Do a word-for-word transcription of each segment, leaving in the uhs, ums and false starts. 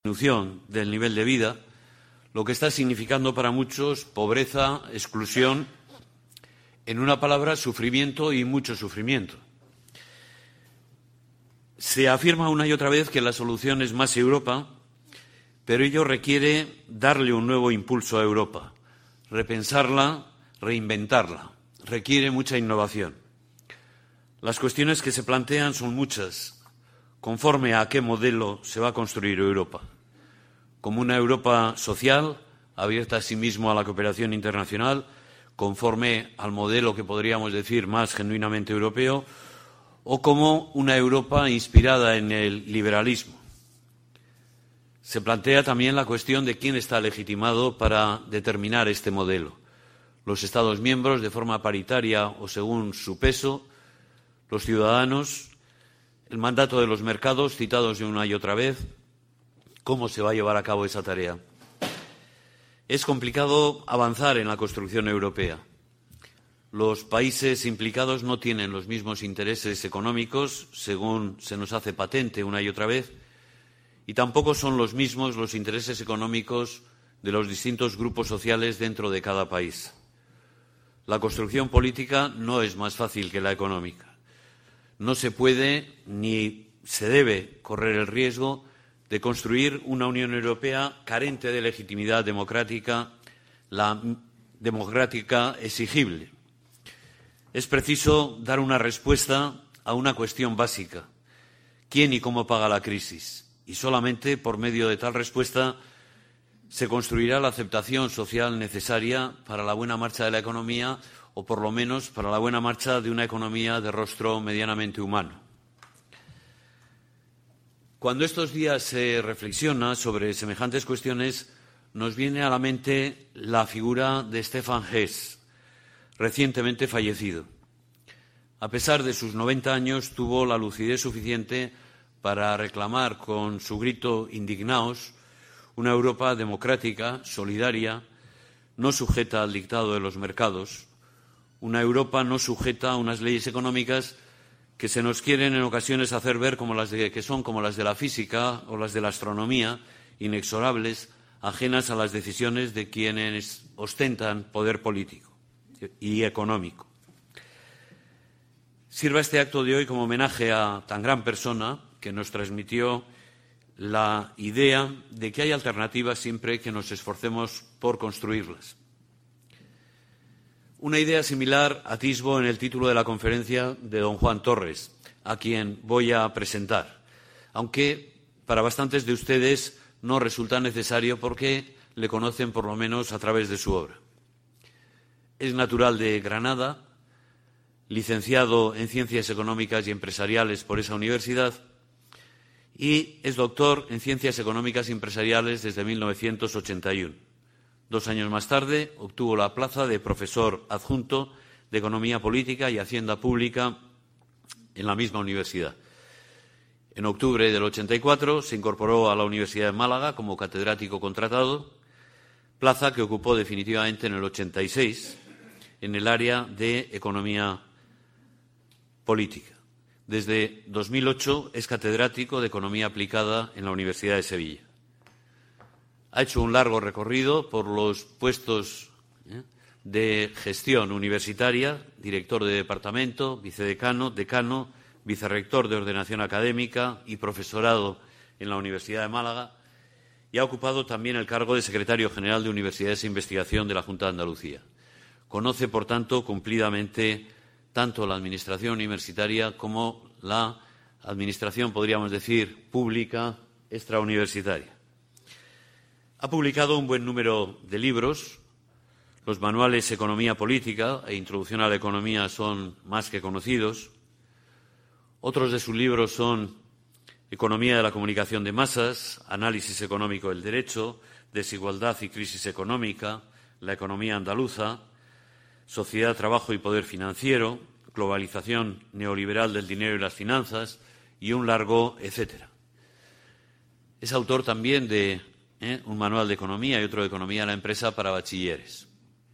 disminución del nivel de vida, lo que está significando para muchos pobreza, exclusión, en una palabra, sufrimiento y mucho sufrimiento. Se afirma una y otra vez que la solución es más Europa, pero ello requiere darle un nuevo impulso a Europa, repensarla, reinventarla. Requiere mucha innovación. Las cuestiones que se plantean son muchas. ¿Conforme a qué modelo se va a construir Europa? ¿Como una Europa social, abierta a sí mismo a la cooperación internacional, conforme al modelo que podríamos decir más genuinamente europeo, o como una Europa inspirada en el liberalismo? Se plantea también la cuestión de quién está legitimado para determinar este modelo. Los Estados miembros, de forma paritaria o según su peso, los ciudadanos, el mandato de los mercados, citados de una y otra vez. ¿Cómo se va a llevar a cabo esa tarea? Es complicado avanzar en la construcción europea. Los países implicados no tienen los mismos intereses económicos, según se nos hace patente una y otra vez, y tampoco son los mismos los intereses económicos de los distintos grupos sociales dentro de cada país. La construcción política no es más fácil que la económica. No se puede ni se debe correr el riesgo de construir una Unión Europea carente de legitimidad democrática, la democrática exigible. Es preciso dar una respuesta a una cuestión básica: ¿quién y cómo paga la crisis? Y solamente por medio de tal respuesta se construirá la aceptación social necesaria para la buena marcha de la economía, o por lo menos para la buena marcha de una economía de rostro medianamente humano. Cuando estos días se reflexiona sobre semejantes cuestiones, nos viene a la mente la figura de Stefan Hess, recientemente fallecido. A pesar de sus noventa años, tuvo la lucidez suficiente para reclamar con su grito "Indignaos" una Europa democrática, solidaria, no sujeta al dictado de los mercados, una Europa no sujeta a unas leyes económicas que se nos quieren en ocasiones hacer ver como las de, que son como las de la física o las de la astronomía, inexorables, ajenas a las decisiones de quienes ostentan poder político y económico. Sirva este acto de hoy como homenaje a tan gran persona que nos transmitió la idea de que hay alternativas siempre que nos esforcemos por construirlas. Una idea similar atisbo en el título de la conferencia de don Juan Torres, a quien voy a presentar, aunque para bastantes de ustedes no resulta necesario porque le conocen por lo menos a través de su obra. Es natural de Granada, licenciado en Ciencias Económicas y Empresariales por esa universidad, y es doctor en Ciencias Económicas y Empresariales desde mil novecientos ochenta y uno. Dos años más tarde obtuvo la plaza de profesor adjunto de Economía Política y Hacienda Pública en la misma universidad. En octubre del ochenta y cuatro se incorporó a la Universidad de Málaga como catedrático contratado, plaza que ocupó definitivamente en el ochenta y seis en el área de Economía Política. Desde dos mil ocho es catedrático de Economía Aplicada en la Universidad de Sevilla. Ha hecho un largo recorrido por los puestos ¿eh? de gestión universitaria, director de departamento, vicedecano, decano, vicerrector de ordenación académica y profesorado en la Universidad de Málaga, y ha ocupado también el cargo de secretario general de Universidades e Investigación de la Junta de Andalucía. Conoce, por tanto, cumplidamente tanto la administración universitaria como la administración, podríamos decir, pública extrauniversitaria. Ha publicado un buen número de libros. Los manuales Economía Política e Introducción a la Economía son más que conocidos. Otros de sus libros son Economía de la Comunicación de Masas, Análisis Económico del Derecho, Desigualdad y Crisis Económica, La Economía Andaluza, Sociedad, Trabajo y Poder Financiero, Globalización Neoliberal del Dinero y las Finanzas, y un largo etcétera. Es autor también de ¿eh? un manual de economía y otro de economía de la empresa para bachilleres.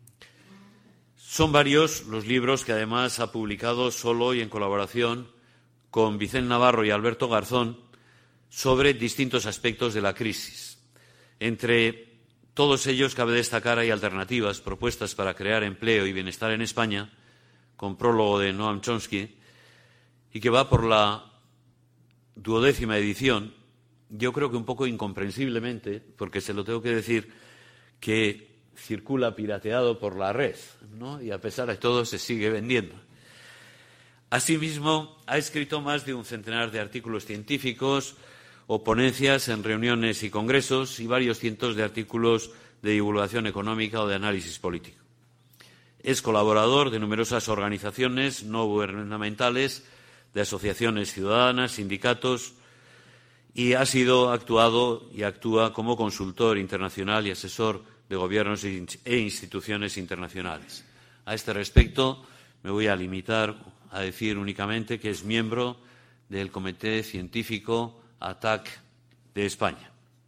Son varios los libros que además ha publicado solo y en colaboración con Vicente Navarro y Alberto Garzón sobre distintos aspectos de la crisis. Entre todos ellos cabe destacar hay alternativas, propuestas para crear empleo y bienestar en España, con prólogo de Noam Chomsky, y que va por la duodécima edición, yo creo que un poco incomprensiblemente, porque se lo tengo que decir, que circula pirateado por la red, ¿no? Y a pesar de todo se sigue vendiendo. Asimismo, ha escrito más de un centenar de artículos científicos o ponencias en reuniones y congresos y varios cientos de artículos de divulgación económica o de análisis político. Es colaborador de numerosas organizaciones no gubernamentales, de asociaciones ciudadanas, sindicatos, y ha sido actuado y actúa como consultor internacional y asesor de gobiernos e instituciones internacionales. A este respecto, me voy a limitar a decir únicamente que es miembro del Comité Científico A T A C de España.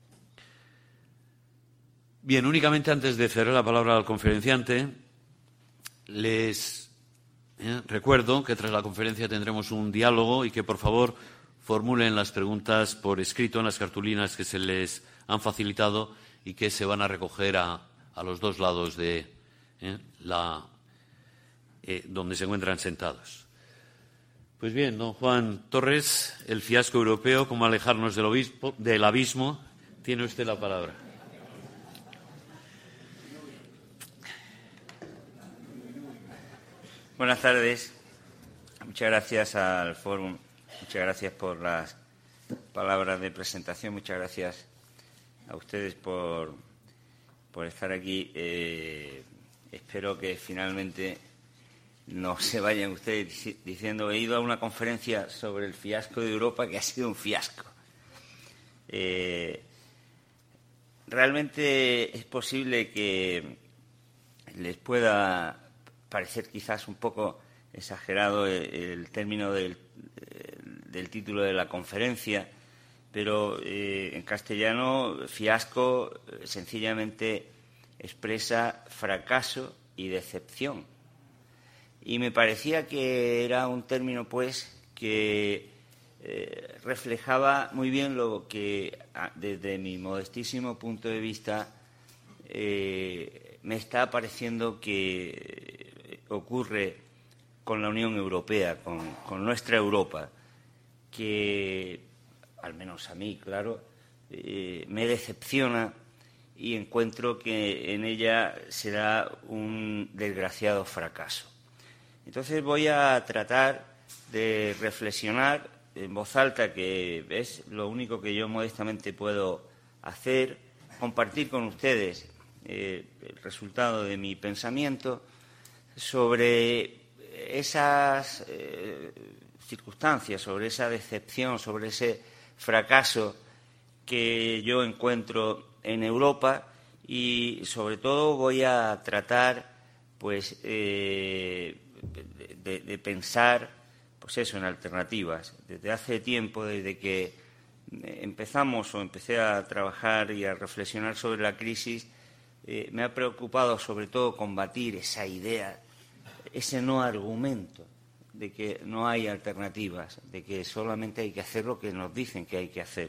Bien, únicamente antes de ceder la palabra al conferenciante, les eh, recuerdo que tras la conferencia tendremos un diálogo y que, por favor, formulen las preguntas por escrito en las cartulinas que se les han facilitado y que se van a recoger a, a los dos lados de eh, la eh, donde se encuentran sentados. Pues bien, don Juan Torres, el fiasco europeo, cómo alejarnos del, obispo, del abismo, tiene usted la palabra. Buenas tardes. Muchas gracias al Fórum, muchas gracias por las palabras de presentación, muchas gracias a ustedes por, por estar aquí. Eh, espero que finalmente no se vayan ustedes diciendo he ido a una conferencia sobre el fiasco de Europa que ha sido un fiasco. Eh, realmente es posible que les pueda parecer quizás un poco exagerado el, el término del, del título de la conferencia, pero eh, en castellano fiasco sencillamente expresa fracaso y decepción. Y me parecía que era un término, pues, que eh, reflejaba muy bien lo que, desde mi modestísimo punto de vista, eh, me está pareciendo que ocurre con la Unión Europea, con, con nuestra Europa, que, al menos a mí, claro, eh, me decepciona y encuentro que en ella será un desgraciado fracaso. Entonces voy a tratar de reflexionar en voz alta, que es lo único que yo modestamente puedo hacer, compartir con ustedes eh, el resultado de mi pensamiento sobre esas eh, circunstancias, sobre esa decepción, sobre ese fracaso que yo encuentro en Europa y, sobre todo, voy a tratar, pues, eh, de, de, de pensar, pues eso, en alternativas. Desde hace tiempo, desde que empezamos o empecé a trabajar y a reflexionar sobre la crisis, eh, me ha preocupado, sobre todo, combatir esa idea, ese no argumento de que no hay alternativas, de que solamente hay que hacer lo que nos dicen que hay que hacer.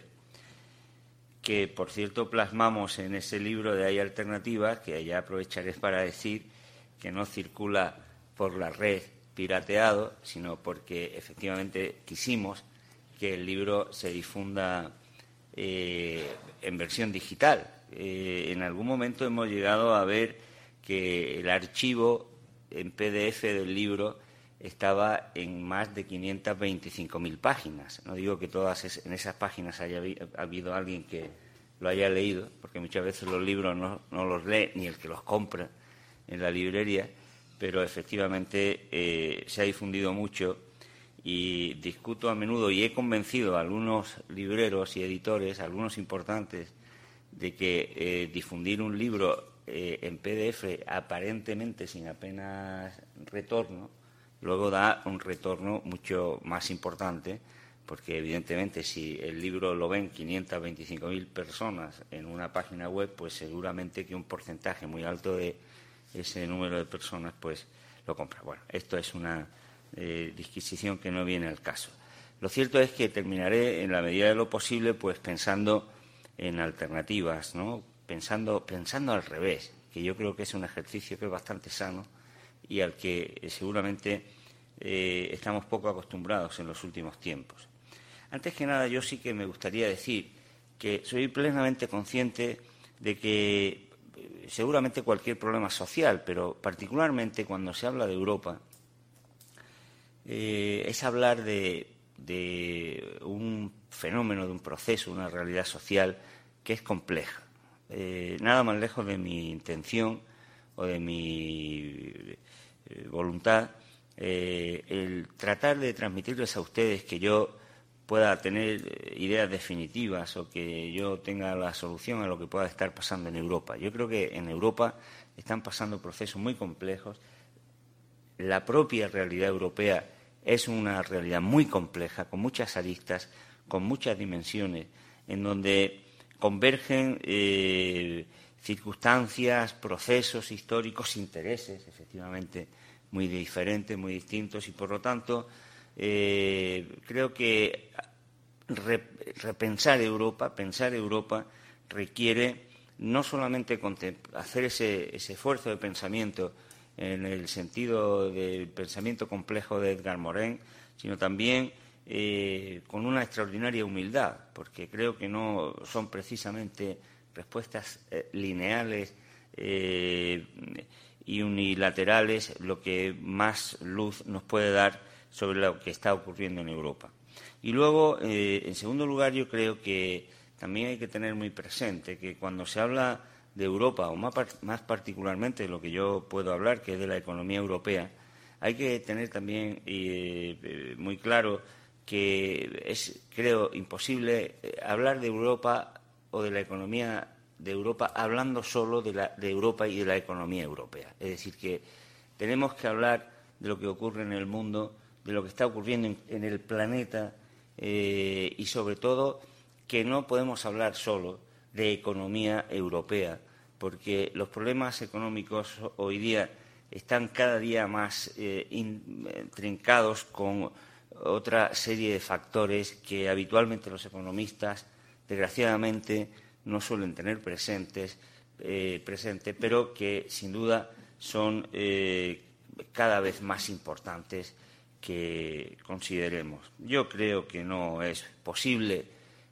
Que, por cierto, plasmamos en ese libro de Hay alternativas, que ya aprovecharé para decir que no circula por la red pirateado, sino porque efectivamente quisimos que el libro se difunda eh, en versión digital. Eh, en algún momento hemos llegado a ver que el archivo en P D F del libro estaba en más de quinientas veinticinco mil páginas. No digo que todas es, en esas páginas haya habido alguien que lo haya leído, porque muchas veces los libros no, no los lee ni el que los compra en la librería, pero efectivamente eh, se ha difundido mucho y discuto a menudo y he convencido a algunos libreros y editores, algunos importantes, de que eh, difundir un libro eh, en P D F aparentemente sin apenas retorno, luego da un retorno mucho más importante, porque evidentemente si el libro lo ven quinientas veinticinco mil personas en una página web, pues seguramente que un porcentaje muy alto de ese número de personas pues lo compra. Bueno, esto es una eh, disquisición que no viene al caso. Lo cierto es que terminaré, en la medida de lo posible, pues pensando en alternativas, ¿no? Pensando, pensando al revés, que yo creo que es un ejercicio que es bastante sano y al que eh, seguramente eh, estamos poco acostumbrados en los últimos tiempos. Antes que nada, yo sí que me gustaría decir que soy plenamente consciente de que eh, seguramente cualquier problema social, pero particularmente cuando se habla de Europa, eh, es hablar de, de un fenómeno, de un proceso, una realidad social que es compleja. Eh, nada más lejos de mi intención o de mi eh, voluntad eh, el tratar de transmitirles a ustedes que yo pueda tener ideas definitivas o que yo tenga la solución a lo que pueda estar pasando en Europa. Yo creo que en Europa están pasando procesos muy complejos. La propia realidad europea es una realidad muy compleja, con muchas aristas, con muchas dimensiones, en donde convergen eh, circunstancias, procesos históricos, intereses, efectivamente, muy diferentes, muy distintos, y por lo tanto eh, creo que re, repensar Europa, pensar Europa, requiere no solamente hacer ese, ese esfuerzo de pensamiento en el sentido del pensamiento complejo de Edgar Morin, sino también eh, con una extraordinaria humildad, porque creo que no son precisamente respuestas eh, lineales eh, y unilaterales lo que más luz nos puede dar sobre lo que está ocurriendo en Europa. Y luego, eh, en segundo lugar, yo creo que también hay que tener muy presente que cuando se habla de Europa, o más, más particularmente de lo que yo puedo hablar, que es de la economía europea, hay que tener también eh, muy claro que es, creo, imposible hablar de Europa o de la economía de Europa hablando solo de, la, de Europa y de la economía europea. Es decir, que tenemos que hablar de lo que ocurre en el mundo, de lo que está ocurriendo en, en el planeta eh, y, sobre todo, que no podemos hablar solo de economía europea, porque los problemas económicos hoy día están cada día más eh, intrincados con otra serie de factores que habitualmente los economistas, desgraciadamente, no suelen tener presentes, eh, presente, pero que, sin duda, son eh, cada vez más importantes que consideremos. Yo creo que no es posible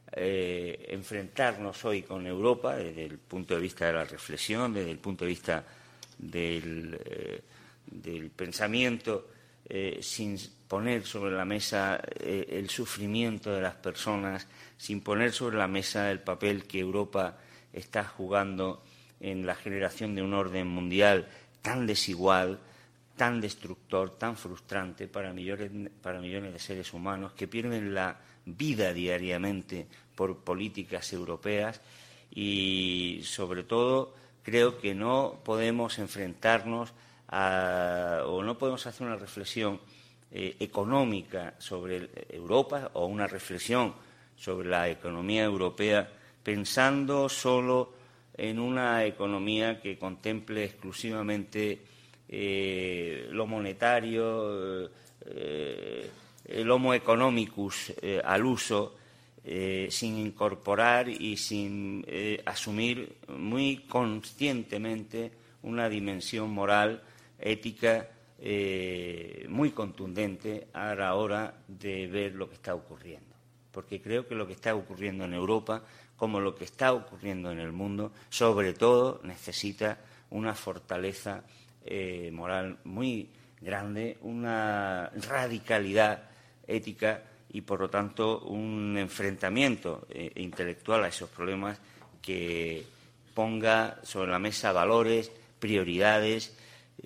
Eh, enfrentarnos hoy con Europa desde el punto de vista de la reflexión, desde el punto de vista del, eh, del pensamiento, eh, sin poner sobre la mesa eh, el sufrimiento de las personas, sin poner sobre la mesa el papel que Europa está jugando en la generación de un orden mundial tan desigual, tan destructor, tan frustrante para millones, para millones de seres humanos que pierden la vida diariamente por políticas europeas y, sobre todo, creo que no podemos enfrentarnos a, o no podemos hacer una reflexión eh, económica sobre Europa o una reflexión sobre la economía europea pensando solo en una economía que contemple exclusivamente eh, lo monetario, eh, el homo economicus eh, al uso, eh, sin incorporar y sin eh, asumir muy conscientemente una dimensión moral, ética, eh, muy contundente a la hora de ver lo que está ocurriendo. Porque creo que lo que está ocurriendo en Europa, como lo que está ocurriendo en el mundo, sobre todo necesita una fortaleza eh, moral muy grande, una radicalidad ética y, por lo tanto, un enfrentamiento eh, intelectual a esos problemas que ponga sobre la mesa valores, prioridades,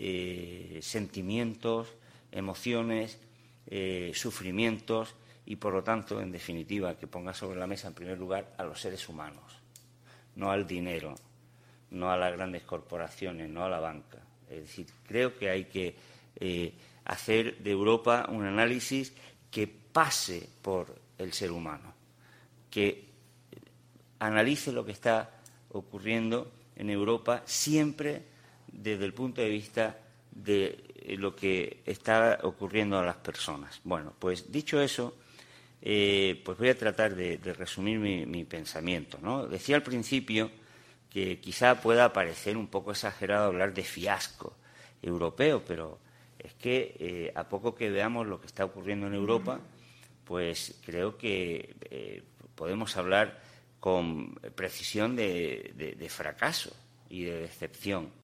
eh, sentimientos, emociones, eh, sufrimientos y, por lo tanto, en definitiva, que ponga sobre la mesa, en primer lugar, a los seres humanos, no al dinero, no a las grandes corporaciones, no a la banca. Es decir, creo que hay que eh, hacer de Europa un análisis que pase por el ser humano, que analice lo que está ocurriendo en Europa siempre desde el punto de vista de lo que está ocurriendo a las personas. Bueno, pues dicho eso, eh, pues voy a tratar de, de resumir mi, mi pensamiento, ¿no? Decía al principio que quizá pueda parecer un poco exagerado hablar de fiasco europeo, pero es que eh, a poco que veamos lo que está ocurriendo en Europa, pues creo que eh, podemos hablar con precisión de, de, de fracaso y de decepción.